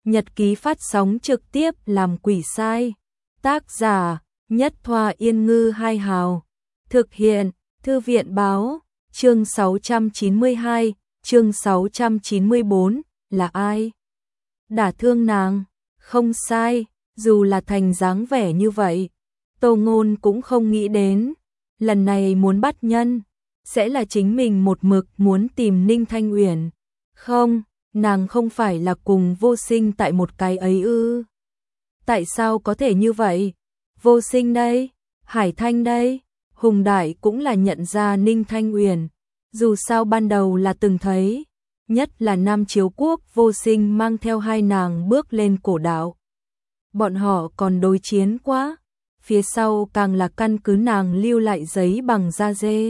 Nhật ký phát sóng trực tiếp làm quỷ sai. Tác giả Nhất Thoa Yên Ngư Hai Hào. Thực hiện Thư viện Báo. Chương 692, chương 694, là ai đả thương nàng? Không sai, dù là thành dáng vẻ như vậy, Tô Ngôn cũng không nghĩ đến, lần này muốn bắt nhân, sẽ là chính mình một mực muốn tìm Ninh Thanh Uyển. Không, nàng không phải là cùng Vô Sinh tại một cái ấy ư? Tại sao có thể như vậy? Vô Sinh đây, Hải Thanh đây, Hùng Đại cũng là nhận ra Ninh Thanh Uyển, dù sao ban đầu là từng thấy, nhất là Nam Chiếu Quốc Vô Sinh mang theo hai nàng bước lên cổ đạo. Bọn họ còn đối chiến quá, phía sau càng là căn cứ nàng lưu lại giấy bằng da dê.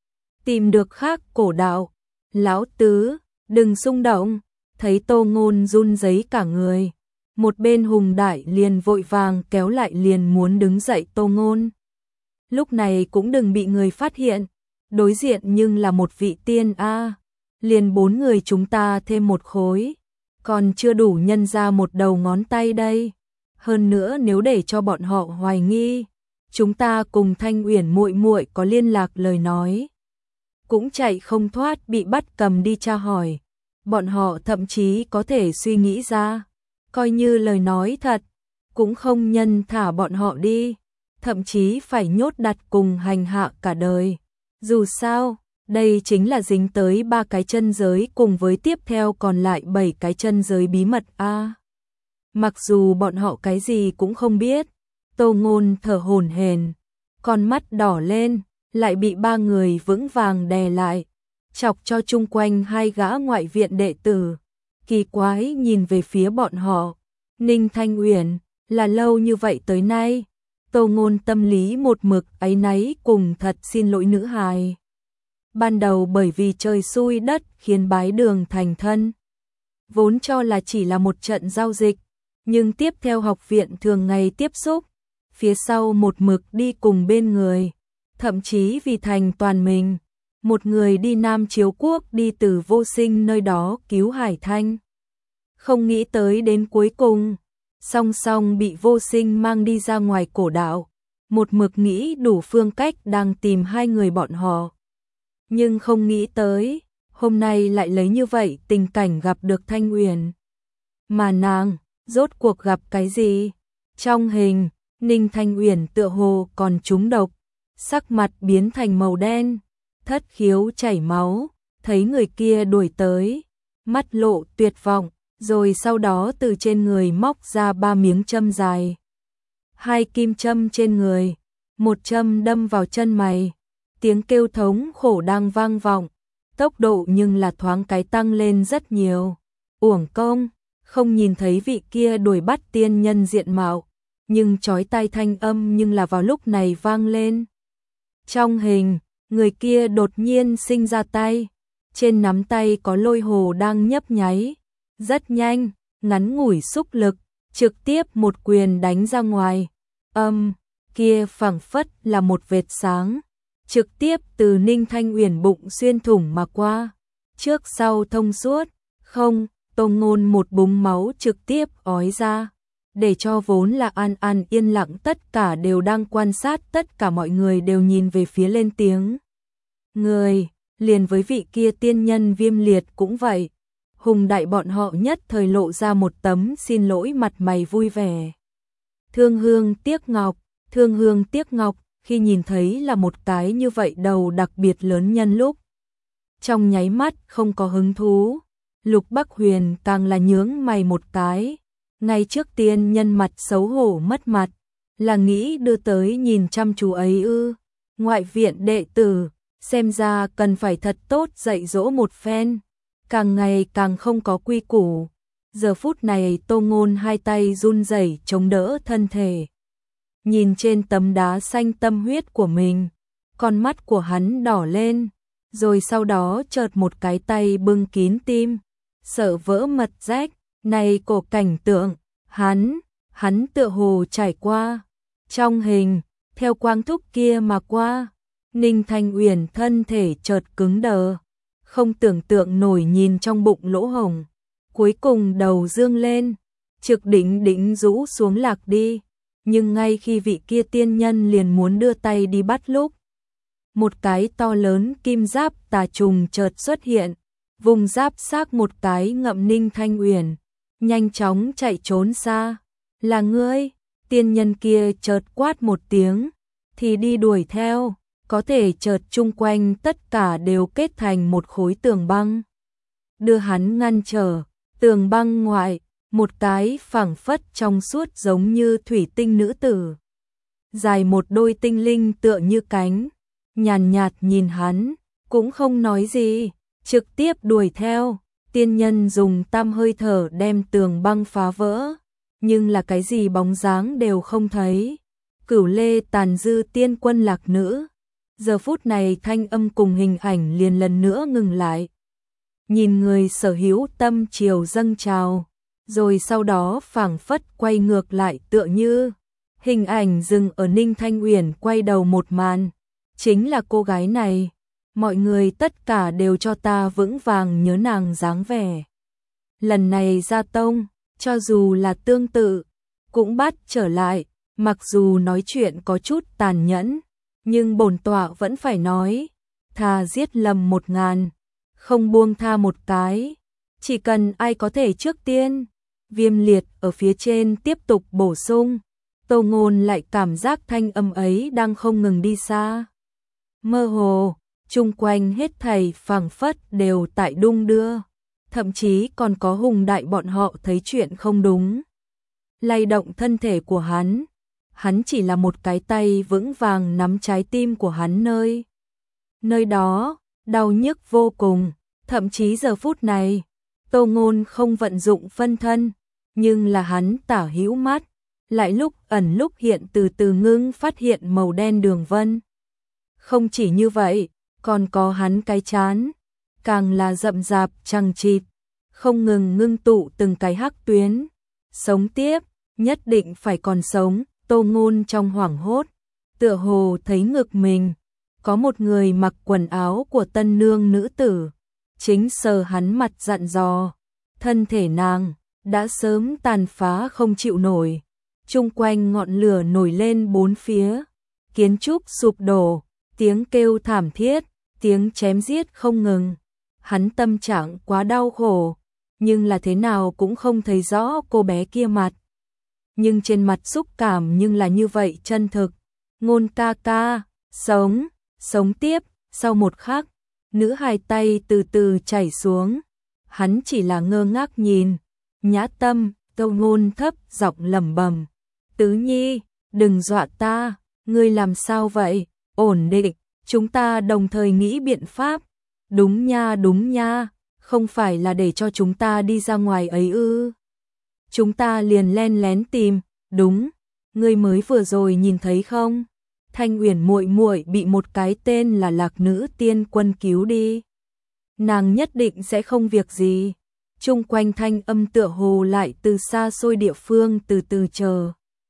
Tìm được khác cổ đạo, lão tứ, đừng xung động, thấy Tô Ngôn run rẩy cả người. Một bên Hùng Đại liền vội vàng kéo lại liền muốn đứng dậy Tô Ngôn. Lúc này cũng đừng bị người phát hiện, đối diện nhưng là một vị tiên a, liền 4 người chúng ta thêm một khối, còn chưa đủ nhân ra một đầu ngón tay đây. Hơn nữa nếu để cho bọn họ hoài nghi, chúng ta cùng Thanh Uyển muội muội có liên lạc lời nói, cũng chạy không thoát bị bắt cầm đi tra hỏi. Bọn họ thậm chí có thể suy nghĩ ra, coi như lời nói thật, cũng không nhân thả bọn họ đi, thậm chí phải nhốt đặt cùng hành hạ cả đời. Dù sao, đây chính là dính tới 3 cái chân giới cùng với tiếp theo còn lại 7 cái chân giới bí mật a. Mặc dù bọn họ cái gì cũng không biết, Tô Ngôn thở hổn hển, con mắt đỏ lên, lại bị 3 người vững vàng đè lại, chọc cho chung quanh 2 gã ngoại viện đệ tử kỳ quái nhìn về phía bọn họ. Ninh Thanh Uyển, là lâu như vậy tới nay, Tô Ngôn tâm lý một mực áy náy cùng thật xin lỗi nữ hài. Ban đầu bởi vì trời xui đất khiến bái đường thành thân, vốn cho là chỉ là một trận giao dịch, nhưng tiếp theo học viện thường ngày tiếp xúc, phía sau một mực đi cùng bên người, thậm chí vì thành toàn mình, một người đi Nam Chiếu Quốc đi từ Vô Sinh nơi đó cứu Hải Thanh. Không nghĩ tới đến cuối cùng, song song bị Vô Sinh mang đi ra ngoài cổ đạo, một mực nghĩ đủ phương cách đang tìm 2 người bọn họ. Nhưng không nghĩ tới, hôm nay lại lấy như vậy tình cảnh gặp được Thanh Uyển. Mà nàng, rốt cuộc gặp cái gì? Trong hình, Ninh Thanh Uyển tựa hồ còn trúng độc, sắc mặt biến thành màu đen, thất khiếu chảy máu, thấy người kia đuổi tới, mắt lộ tuyệt vọng, rồi sau đó từ trên người móc ra 3 miếng châm dài. 2 kim châm trên người, 1 châm đâm vào chân mày, tiếng kêu thống khổ đang vang vọng, tốc độ nhưng là thoáng cái tăng lên rất nhiều. Uổng công, không nhìn thấy vị kia đuổi bắt tiên nhân diện mạo, nhưng chói tai thanh âm nhưng là vào lúc này vang lên. Trong hình, người kia đột nhiên sinh ra tay, trên nắm tay có lôi hồ đang nhấp nháy, rất nhanh, ngắn ngủi xúc lực, trực tiếp một quyền đánh ra ngoài. Kia phảng phất là một vệt sáng, trực tiếp từ Ninh Thanh Uyển bụng xuyên thủng mà qua, trước sau thông suốt, không, Tô Ngôn một búng máu trực tiếp ói ra, để cho vốn là an an yên lặng tất cả đều đang quan sát, tất cả mọi người đều nhìn về phía lên tiếng. Người, liền với vị kia tiên nhân Viêm Liệt cũng vậy. Hùng Đại bọn họ nhất thời lộ ra một tấm xin lỗi mặt mày vui vẻ. Thương Hương tiếc ngọc, khi nhìn thấy là một cái như vậy đầu đặc biệt lớn nhân lúc, trong nháy mắt không có hứng thú. Lục Bắc Huyền càng là nhướng mày một cái, ngay trước tiên nhân mặt xấu hổ mất mặt, là nghĩ đưa tới nhìn chăm chú ấy ư? Ngoại viện đệ tử, xem ra cần phải thật tốt dạy dỗ một phen, càng ngày càng không có quy củ. Giờ phút này Tô Ngôn 2 tay run rẩy chống đỡ thân thể, nhìn trên tấm đá xanh tâm huyết của mình, con mắt của hắn đỏ lên, rồi sau đó chợt một cái tay bưng kín tim, sợ vỡ mật rách. Này cổ cảnh tượng, hắn tựa hồ trải qua. Trong hình, theo quang thúc kia mà qua, Ninh Thanh Uyển thân thể chợt cứng đờ, không tưởng tượng nổi nhìn trong bụng lỗ hổng, cuối cùng đầu dương lên, Trực đỉnh đỉnh rũ xuống lạc đi, nhưng ngay khi vị kia tiên nhân liền muốn đưa tay đi bắt lúc, một cái to lớn kim giáp tà trùng chợt xuất hiện, vùng giáp xác một cái ngậm Ninh Thanh Uyển, nhanh chóng chạy trốn xa. Là ngươi? Tiên nhân kia chợt quát một tiếng, thì đi đuổi theo, có thể chợt chung quanh tất cả đều kết thành một khối tường băng, đưa hắn ngăn trở. Tường băng ngoại, một cái phẳng phất trong suốt giống như thủy tinh nữ tử, dài một đôi tinh linh tựa như cánh, nhàn nhạt nhìn hắn, cũng không nói gì, trực tiếp đuổi theo. Tiên nhân dùng tam hơi thở đem tường băng phá vỡ, nhưng là cái gì bóng dáng đều không thấy. Cửu Lê tàn dư tiên quân lạc nữ. Giờ phút này thanh âm cùng hình ảnh liền lần nữa ngừng lại. Nhìn người sở hữu tâm chiều dâng trào, rồi sau đó phảng phất quay ngược lại tựa như hình ảnh dừng ở Ninh Thanh Uyển quay đầu một màn. Chính là cô gái này, mọi người tất cả đều cho ta vững vàng nhớ nàng dáng vẻ. Lần này ra tông, cho dù là tương tự, cũng bắt trở lại, mặc dù nói chuyện có chút tàn nhẫn, nhưng bổn tọa vẫn phải nói, thà giết lầm 1000, không buông tha một cái, chỉ cần ai có thể trước tiên. Viêm Liệt ở phía trên tiếp tục bổ sung, Tô Ngôn lại cảm giác thanh âm ấy đang không ngừng đi xa. Mơ hồ, chung quanh hết thảy phảng phất đều tại đung đưa, thậm chí còn có Hùng Đại bọn họ thấy chuyện không đúng, lay động thân thể của hắn. Hắn chỉ là một cái tay vững vàng nắm trái tim của hắn nơi đó, đau nhức vô cùng, thậm chí giờ phút này, Tô Ngôn không vận dụng phân thân, nhưng là hắn tả hữu mắt, lại lúc ẩn lúc hiện từ từ ngưng phát hiện màu đen đường vân. Không chỉ như vậy, còn có hắn cái trán, càng là rậm rạp chằng chịt, không ngừng ngưng tụ từng cái hắc tuyến. Sống tiếp, nhất định phải còn sống. Tô Ngôn trong hoảng hốt, tựa hồ thấy ngực mình, có một người mặc quần áo của tân nương nữ tử, chính sờ hắn mặt dặn dò, thân thể nàng đã sớm tàn phá không chịu nổi, chung quanh ngọn lửa nổi lên bốn phía, kiến trúc sụp đổ, tiếng kêu thảm thiết, tiếng chém giết không ngừng. Hắn tâm trạng quá đau khổ, nhưng là thế nào cũng không thấy rõ cô bé kia mặt. Nhưng trên mặt xúc cảm nhưng là như vậy chân thực. Ngôn ca ca, sống tiếp. Sau một khắc, nữ hài tay từ từ chảy xuống. Hắn chỉ là ngơ ngác nhìn. Nhã Tâm, Tô Ngôn thấp giọng lẩm bẩm, Tứ Nhi, đừng dọa ta, ngươi làm sao vậy? Ổn định, chúng ta đồng thời nghĩ biện pháp. Đúng nha, không phải là để cho chúng ta đi ra ngoài ấy ư? Chúng ta liền len lén tìm, đúng, ngươi mới vừa rồi nhìn thấy không? Thanh Uyển muội muội bị một cái tên là Lạc Nữ tiên quân cứu đi. Nàng nhất định sẽ không việc gì. Chung quanh thanh âm tựa hồ lại từ xa xôi địa phương từ từ chờ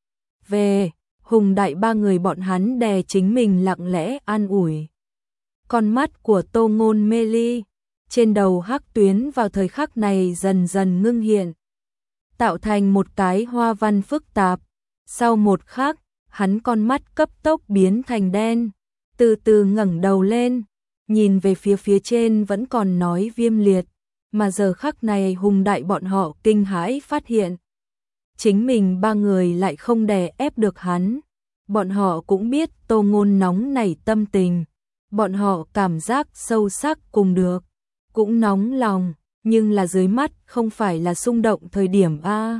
về. Hùng Đại ba người bọn hắn đè chính mình lặng lẽ an ủi. Con mắt của Tô Ngôn mê ly, trên đầu hắc tuyến vào thời khắc này dần dần ngưng hiện, tạo thành một cái hoa văn phức tạp. Sau một khắc, hắn con mắt cấp tốc biến thành đen, từ từ ngẩng đầu lên, nhìn về phía trên vẫn còn nói Viêm Liệt, mà giờ khắc này Hùng Đại bọn họ kinh hãi phát hiện, chính mình ba người lại không đè ép được hắn. Bọn họ cũng biết Tô Ngôn nóng nảy tâm tình, bọn họ cảm giác sâu sắc cùng được, cũng nóng lòng, nhưng là dưới mắt không phải là xung động thời điểm a.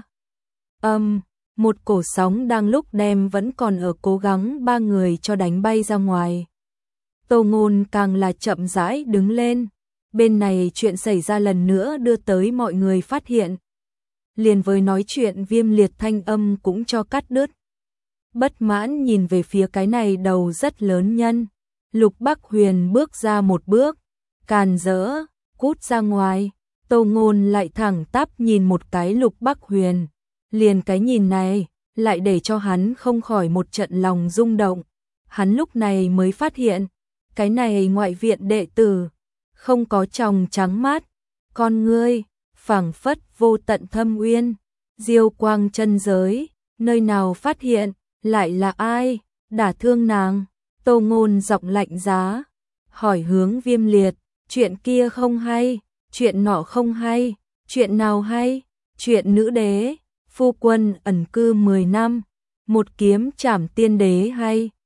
Một cổ sóng đang lúc đem vẫn còn ở cố gắng ba người cho đánh bay ra ngoài. Tô Ngôn càng là chậm rãi đứng lên, bên này chuyện xảy ra lần nữa đưa tới mọi người phát hiện. Liền với nói chuyện Viêm Liệt thanh âm cũng cho cắt đứt. Bất mãn nhìn về phía cái này đầu rất lớn nhân, Lục Bắc Huyền bước ra một bước, càn rỡ, cút ra ngoài. Tô Ngôn lại thẳng tắp nhìn một cái Lục Bắc Huyền, liền cái nhìn này lại để cho hắn không khỏi một trận lòng rung động. Hắn lúc này mới phát hiện, cái này ngoại viện đệ tử không có tròng trắng mắt, con ngươi phảng phất vô tận thâm uyên, Diêu quang chân giới, nơi nào phát hiện, lại là ai, đả thương nàng, Tô Ngôn giọng lạnh giá, hỏi hướng Viêm Liệt, chuyện kia không hay, chuyện nọ không hay, chuyện nào hay, chuyện nữ đế, phu quân ẩn cư 10 năm, một kiếm trảm tiên đế hay.